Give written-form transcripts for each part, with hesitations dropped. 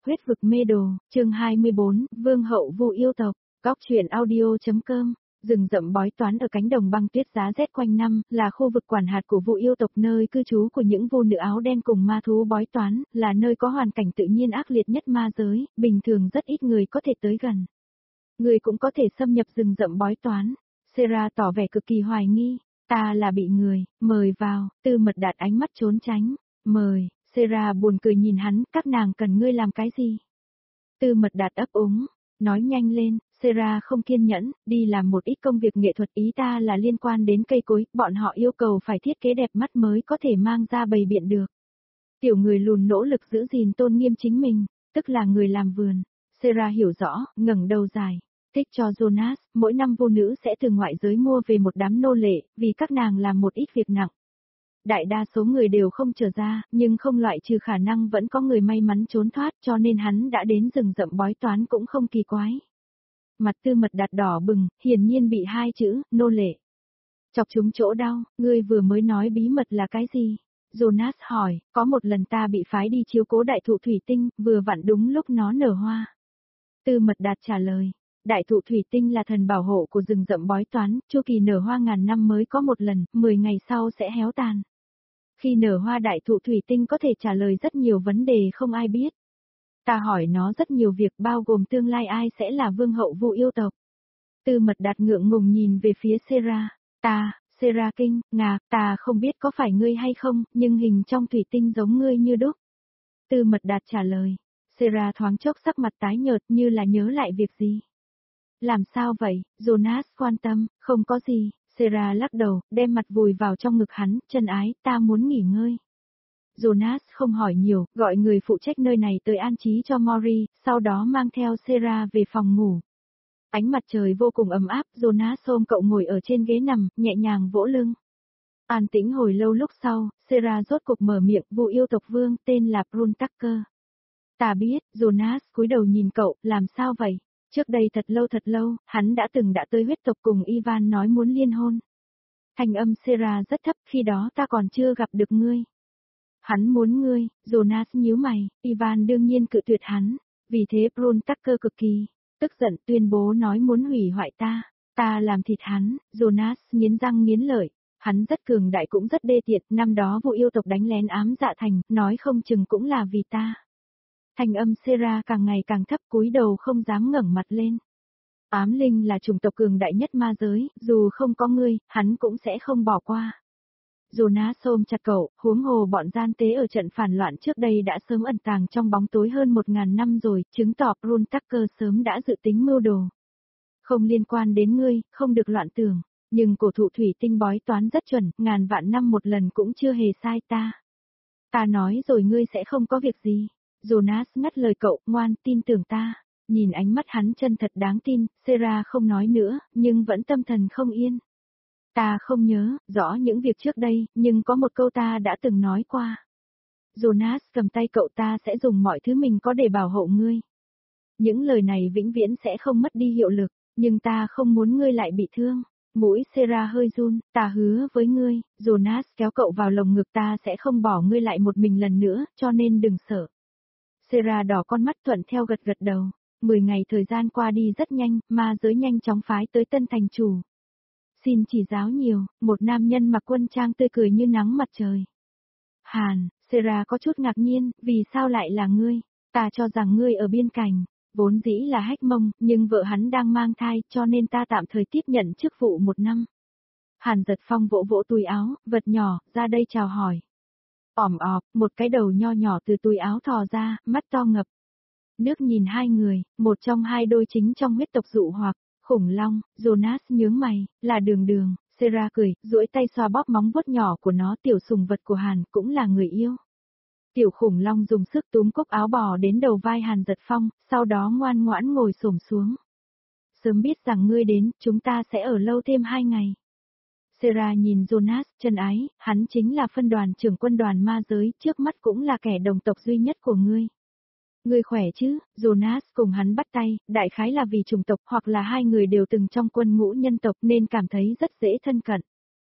Huyết vực mê đồ, chương 24, Vương hậu Vu yêu tộc, Góc truyện audio.com. Rừng rậm bói toán ở cánh đồng băng tuyết giá rét quanh năm, là khu vực quản hạt của Vu yêu tộc, nơi cư trú của những Vu nữ áo đen cùng ma thú bói toán, là nơi có hoàn cảnh tự nhiên ác liệt nhất ma giới, bình thường rất ít người có thể tới gần. Người cũng có thể xâm nhập rừng rậm bói toán. Sera tỏ vẻ cực kỳ hoài nghi, ta là bị người, mời vào, Tư Mật Đạt ánh mắt trốn tránh, mời. Sera buồn cười nhìn hắn, các nàng cần ngươi làm cái gì? Tư Mật Đạt ấp úng, nói nhanh lên. Sera không kiên nhẫn, đi làm một ít công việc nghệ thuật, ý ta là liên quan đến cây cối, bọn họ yêu cầu phải thiết kế đẹp mắt mới có thể mang ra bày biện được. Tiểu người lùn nỗ lực giữ gìn tôn nghiêm chính mình, tức là người làm vườn. Sera hiểu rõ, ngẩng đầu dài. Thích cho Jonas, mỗi năm vô nữ sẽ từ ngoại giới mua về một đám nô lệ, vì các nàng làm một ít việc nặng. Đại đa số người đều không trở ra, nhưng không loại trừ khả năng vẫn có người may mắn trốn thoát, cho nên hắn đã đến rừng rậm bói toán cũng không kỳ quái. Mặt Tư Mật Đạt đỏ bừng, hiển nhiên bị hai chữ, nô lệ. Chọc trúng chỗ đau, ngươi vừa mới nói bí mật là cái gì? Jonas hỏi, có một lần ta bị phái đi chiếu cố đại thụ thủy tinh, vừa vặn đúng lúc nó nở hoa. Tư Mật Đạt trả lời, đại thụ thủy tinh là thần bảo hộ của rừng rậm bói toán, chu kỳ nở hoa ngàn năm mới có một lần, 10 ngày sau sẽ héo tàn. Khi nở hoa đại thụ thủy tinh có thể trả lời rất nhiều vấn đề không ai biết. Ta hỏi nó rất nhiều việc bao gồm tương lai ai sẽ là vương hậu Vu yêu tộc. Tư Mật Đạt ngượng ngùng nhìn về phía Sera. Sera kinh, ngạc, ta không biết có phải ngươi hay không, nhưng hình trong thủy tinh giống ngươi như đúc. Tư Mật Đạt trả lời. Sera thoáng chốc sắc mặt tái nhợt như là nhớ lại việc gì. Làm sao vậy? Jonas quan tâm, không có gì. Sera lắc đầu, đem mặt vùi vào trong ngực hắn, chân ái, ta muốn nghỉ ngơi. Jonas không hỏi nhiều, gọi người phụ trách nơi này tới an trí cho Mori, sau đó mang theo Sera về phòng ngủ. Ánh mặt trời vô cùng ấm áp, Jonas ôm cậu ngồi ở trên ghế nằm, nhẹ nhàng vỗ lưng. An tĩnh hồi lâu lúc sau, Sera rốt cục mở miệng, Vu yêu tộc vương tên là Bruntaker. Ta biết, Jonas cúi đầu nhìn cậu, làm sao vậy? Trước đây thật lâu, hắn đã tới huyết tộc cùng Ivan nói muốn liên hôn. Thanh âm Sera rất thấp, khi đó ta còn chưa gặp được ngươi. Hắn muốn ngươi, Jonas nhíu mày, Ivan đương nhiên cự tuyệt hắn, vì thế Bruntaker cực kỳ tức giận tuyên bố nói muốn hủy hoại ta làm thịt hắn, Jonas nghiến răng nghiến lợi, hắn rất cường đại cũng rất đê tiện, năm đó Vu yêu tộc đánh lén ám dạ thành, nói không chừng cũng là vì ta. Thanh âm Sera càng ngày càng thấp, cúi đầu không dám ngẩng mặt lên. Ám linh là chủng tộc cường đại nhất ma giới, dù không có ngươi, hắn cũng sẽ không bỏ qua. Jonas ôm chặt cậu, huống hồ bọn gian tế ở trận phản loạn trước đây đã sớm ẩn tàng trong bóng tối hơn 1000 năm rồi, chứng tỏ Bruntaker sớm đã dự tính mưu đồ. Không liên quan đến ngươi, không được loạn tưởng, nhưng cổ thụ thủy tinh bói toán rất chuẩn, ngàn vạn năm một lần cũng chưa hề sai ta. Ta nói rồi ngươi sẽ không có việc gì. Jonas ngắt lời cậu, ngoan, tin tưởng ta. Nhìn ánh mắt hắn chân thật đáng tin, Sera không nói nữa, nhưng vẫn tâm thần không yên. Ta không nhớ rõ những việc trước đây, nhưng có một câu ta đã từng nói qua. Jonas cầm tay cậu, ta sẽ dùng mọi thứ mình có để bảo hộ ngươi. Những lời này vĩnh viễn sẽ không mất đi hiệu lực, nhưng ta không muốn ngươi lại bị thương. Mũi Sera hơi run, ta hứa với ngươi, Jonas kéo cậu vào lồng ngực, ta sẽ không bỏ ngươi lại một mình lần nữa, cho nên đừng sợ. Sera đỏ con mắt thuận theo gật gật đầu. 10 ngày thời gian qua đi rất nhanh, ma giới nhanh chóng phái tới tân thành chủ. Xin chỉ giáo nhiều, một nam nhân mặc quân trang tươi cười như nắng mặt trời. Hàn, Sera có chút ngạc nhiên, vì sao lại là ngươi? Ta cho rằng ngươi ở biên cảnh, vốn dĩ là Hách Mông, nhưng vợ hắn đang mang thai, cho nên ta tạm thời tiếp nhận chức vụ 1 năm. Hàn Giật Phong vỗ vỗ túi áo, vật nhỏ, ra đây chào hỏi. Ỏm ọp, một cái đầu nho nhỏ từ túi áo thò ra, mắt to ngập. Nước nhìn hai người, một trong hai đôi chính trong huyết tộc dụ hoặc, khủng long, Jonas nhướng mày, là Đường, Sera cười, duỗi tay xoa bóp móng vuốt nhỏ của nó, tiểu sùng vật của Hàn, cũng là người yêu. Tiểu khủng long dùng sức túm cúc áo bò đến đầu vai Hàn Giật Phong, sau đó ngoan ngoãn ngồi xổm xuống. Sớm biết rằng ngươi đến, chúng ta sẽ ở lâu thêm 2 ngày. Sera nhìn Jonas, chân ái, hắn chính là phân đoàn trưởng quân đoàn ma giới, trước mắt cũng là kẻ đồng tộc duy nhất của ngươi. Ngươi khỏe chứ? Jonas cùng hắn bắt tay, đại khái là vì chủng tộc hoặc là hai người đều từng trong quân ngũ nhân tộc nên cảm thấy rất dễ thân cận.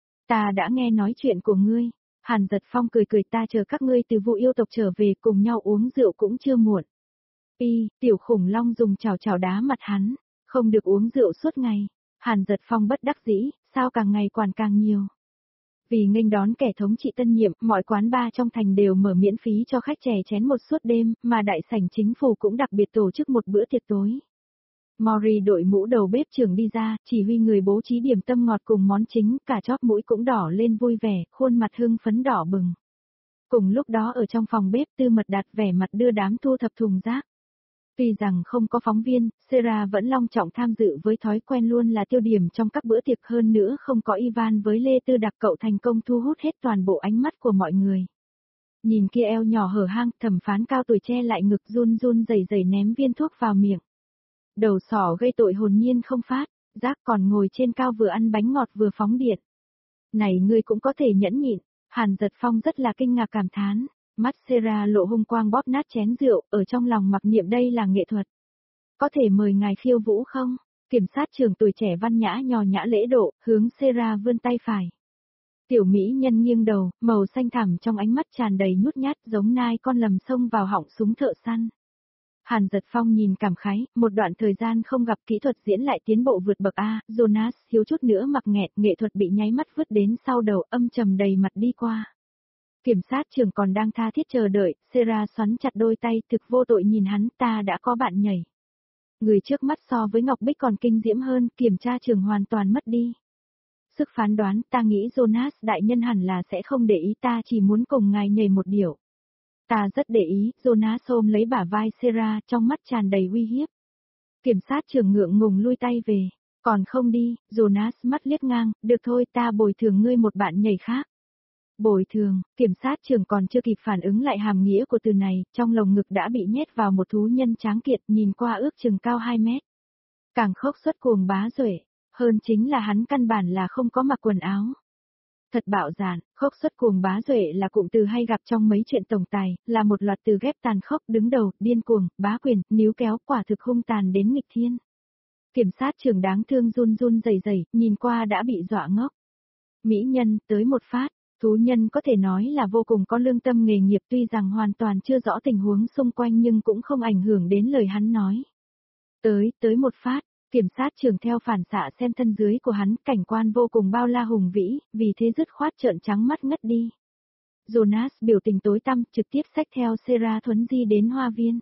Ta đã nghe nói chuyện của ngươi. Hàn Giật Phong cười cười, ta chờ các ngươi từ Vu yêu tộc trở về cùng nhau uống rượu cũng chưa muộn. Tiểu khủng long dùng chảo chảo đá mặt hắn, không được uống rượu suốt ngày. Hàn Giật Phong bất đắc dĩ, sao càng ngày quản càng nhiều. Vì nghênh đón kẻ thống trị tân nhiệm, mọi quán bar trong thành đều mở miễn phí cho khách chè chén một suốt đêm, mà đại sảnh chính phủ cũng đặc biệt tổ chức một bữa tiệc tối. Mori đội mũ đầu bếp trưởng đi ra, chỉ huy người bố trí điểm tâm ngọt cùng món chính, cả chóp mũi cũng đỏ lên vui vẻ, khuôn mặt hưng phấn đỏ bừng. Cùng lúc đó ở trong phòng bếp Tư Mật đặt vẻ mặt đưa đám thu thập thùng rác. Tuy rằng không có phóng viên, Sarah vẫn long trọng tham dự với thói quen luôn là tiêu điểm trong các bữa tiệc, hơn nữa không có Ivan với Lê Tư Đặc cậu thành công thu hút hết toàn bộ ánh mắt của mọi người. Nhìn kia eo nhỏ hở hang, thẩm phán cao tuổi che lại ngực run run rẩy rẩy ném viên thuốc vào miệng. Đầu sỏ gây tội hồn nhiên không phát, Giác còn ngồi trên cao vừa ăn bánh ngọt vừa phóng điện. Này ngươi cũng có thể nhẫn nhịn, Hàn Giật Phong rất là kinh ngạc cảm thán. Mắt Sarah lộ hung quang bóp nát chén rượu, ở trong lòng mặc niệm đây là nghệ thuật. Có thể mời ngài khiêu vũ không? Kiểm sát trưởng tuổi trẻ văn nhã nhò nhã lễ độ, hướng Sarah vươn tay phải. Tiểu mỹ nhân nghiêng đầu, màu xanh thẳm trong ánh mắt tràn đầy nhút nhát giống nai con lầm xông vào họng súng thợ săn. Hàn Giật Phong nhìn cảm khái, một đoạn thời gian không gặp kỹ thuật diễn lại tiến bộ vượt bậc A, Jonas thiếu chút nữa mặc nghẹt, nghệ thuật bị nháy mắt vứt đến sau đầu, âm trầm đầy mặt đi qua. Kiểm sát trưởng còn đang tha thiết chờ đợi, Sarah xoắn chặt đôi tay, thực vô tội nhìn hắn, ta đã có bạn nhảy. Người trước mắt so với Ngọc Bích còn kinh diễm hơn, kiểm tra trưởng hoàn toàn mất đi. Sức phán đoán, ta nghĩ Jonas đại nhân hẳn là sẽ không để ý, ta chỉ muốn cùng ngài nhảy một điệu. Ta rất để ý, Jonas ôm lấy bả vai Sarah, trong mắt tràn đầy uy hiếp. Kiểm sát trưởng ngượng ngùng lui tay về, còn không đi, Jonas mắt liếc ngang, được thôi ta bồi thường ngươi một bạn nhảy khác. Bồi thường, kiểm sát trưởng còn chưa kịp phản ứng lại hàm nghĩa của từ này, trong lồng ngực đã bị nhét vào một thú nhân tráng kiệt nhìn qua ước chừng cao 2 mét. Càng khốc xuất cuồng bá duệ, hơn chính là hắn căn bản là không có mặc quần áo. Thật bạo dạn, khốc xuất cuồng bá duệ là cụm từ hay gặp trong mấy chuyện tổng tài, là một loạt từ ghép tàn khốc, đứng đầu, điên cuồng, bá quyền, níu kéo, quả thực hung tàn đến nghịch thiên. Kiểm sát trưởng đáng thương run run rẩy rẩy, nhìn qua đã bị dọa ngốc. Mỹ nhân, tới một phát. Thú nhân có thể nói là vô cùng có lương tâm nghề nghiệp, tuy rằng hoàn toàn chưa rõ tình huống xung quanh nhưng cũng không ảnh hưởng đến lời hắn nói. Tới một phát, kiểm sát trưởng theo phản xạ xem thân dưới của hắn, cảnh quan vô cùng bao la hùng vĩ, vì thế dứt khoát trợn trắng mắt ngất đi. Jonas biểu tình tối tăm, trực tiếp xách theo Sarah thuấn di đến hoa viên.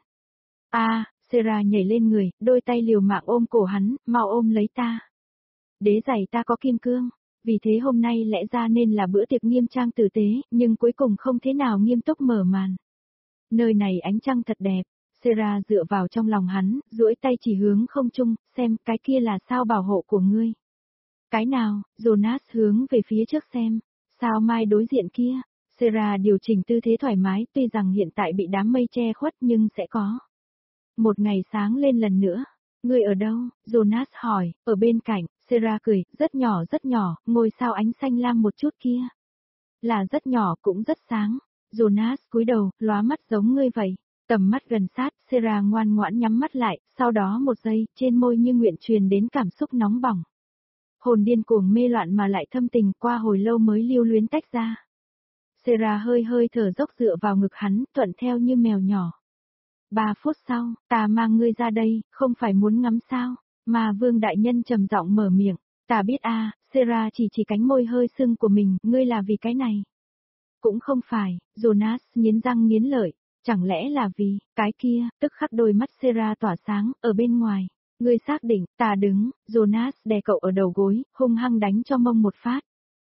Sarah nhảy lên người, đôi tay liều mạng ôm cổ hắn, mau ôm lấy ta. Đế giày ta có kim cương. Vì thế hôm nay lẽ ra nên là bữa tiệc nghiêm trang tử tế, nhưng cuối cùng không thế nào nghiêm túc mở màn. Nơi này ánh trăng thật đẹp, Sarah dựa vào trong lòng hắn, duỗi tay chỉ hướng không trung, xem cái kia là sao bảo hộ của ngươi. Cái nào, Jonas hướng về phía trước xem, sao mai đối diện kia, Sarah điều chỉnh tư thế thoải mái, tuy rằng hiện tại bị đám mây che khuất nhưng sẽ có. Một ngày sáng lên lần nữa. Ngươi ở đâu? Jonas hỏi, ở bên cạnh, Sarah cười, rất nhỏ, ngôi sao ánh xanh lam một chút kia. Là rất nhỏ cũng rất sáng. Jonas cúi đầu, lóa mắt giống ngươi vậy. Tầm mắt gần sát, Sarah ngoan ngoãn nhắm mắt lại, sau đó một giây, trên môi như nguyện truyền đến cảm xúc nóng bỏng. Hồn điên cuồng mê loạn mà lại thâm tình, qua hồi lâu mới lưu luyến tách ra. Sarah hơi thở dốc dựa vào ngực hắn, thuận theo như mèo nhỏ. 3 phút sau, ta mang ngươi ra đây, không phải muốn ngắm sao, mà Vương đại nhân trầm giọng mở miệng, ta biết Sarah chỉ cánh môi hơi sưng của mình, ngươi là vì cái này. Cũng không phải, Jonas nghiến răng nghiến lợi, chẳng lẽ là vì, cái kia, tức khắc đôi mắt Sarah tỏa sáng, ở bên ngoài, ngươi xác định, ta đứng, Jonas đè cậu ở đầu gối, hung hăng đánh cho mông một phát.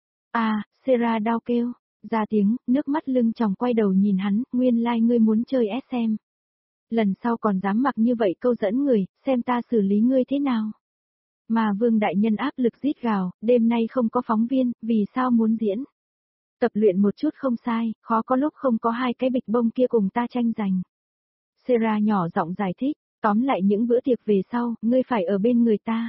Sarah đau kêu, ra tiếng, nước mắt lưng tròng quay đầu nhìn hắn, nguyên lai ngươi muốn chơi SM. Lần sau còn dám mặc như vậy câu dẫn người, xem ta xử lý ngươi thế nào. Mà Vương đại nhân áp lực rít gào, đêm nay không có phóng viên, vì sao muốn diễn? Tập luyện một chút không sai, khó có lúc không có hai cái bịch bông kia cùng ta tranh giành. Sarah nhỏ giọng giải thích, tóm lại những bữa tiệc về sau, ngươi phải ở bên người ta.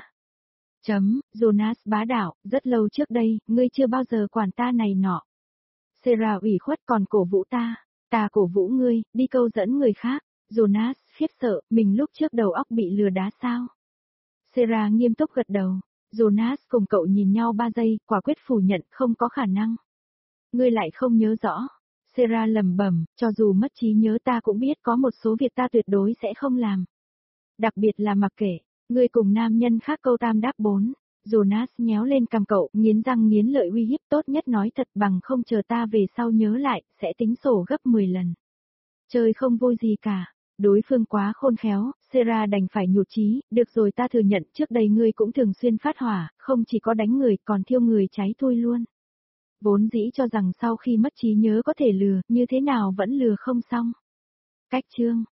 Jonas bá đạo, rất lâu trước đây, ngươi chưa bao giờ quản ta này nọ. Sarah ủy khuất còn cổ vũ ta cổ vũ ngươi, đi câu dẫn người khác. Jonas khiếp sợ, mình lúc trước đầu óc bị lừa đá sao? Sarah nghiêm túc gật đầu. Jonas cùng cậu nhìn nhau 3 giây, quả quyết phủ nhận, không có khả năng. Ngươi lại không nhớ rõ. Sarah lẩm bẩm, cho dù mất trí nhớ ta cũng biết có một số việc ta tuyệt đối sẽ không làm. Đặc biệt là mặc kệ, ngươi cùng nam nhân khác câu tam đáp bốn. Jonas nhéo lên cằm cậu, nghiến răng nghiến lợi uy hiếp tốt nhất nói thật bằng không chờ ta về sau nhớ lại, sẽ tính sổ gấp 10 lần. Chơi không vui gì cả. Đối phương quá khôn khéo, Sarah đành phải nhụt chí, được rồi ta thừa nhận trước đây ngươi cũng thường xuyên phát hỏa, không chỉ có đánh người còn thiêu người cháy thui luôn. Vốn dĩ cho rằng sau khi mất trí nhớ có thể lừa, như thế nào vẫn lừa không xong. Cách chương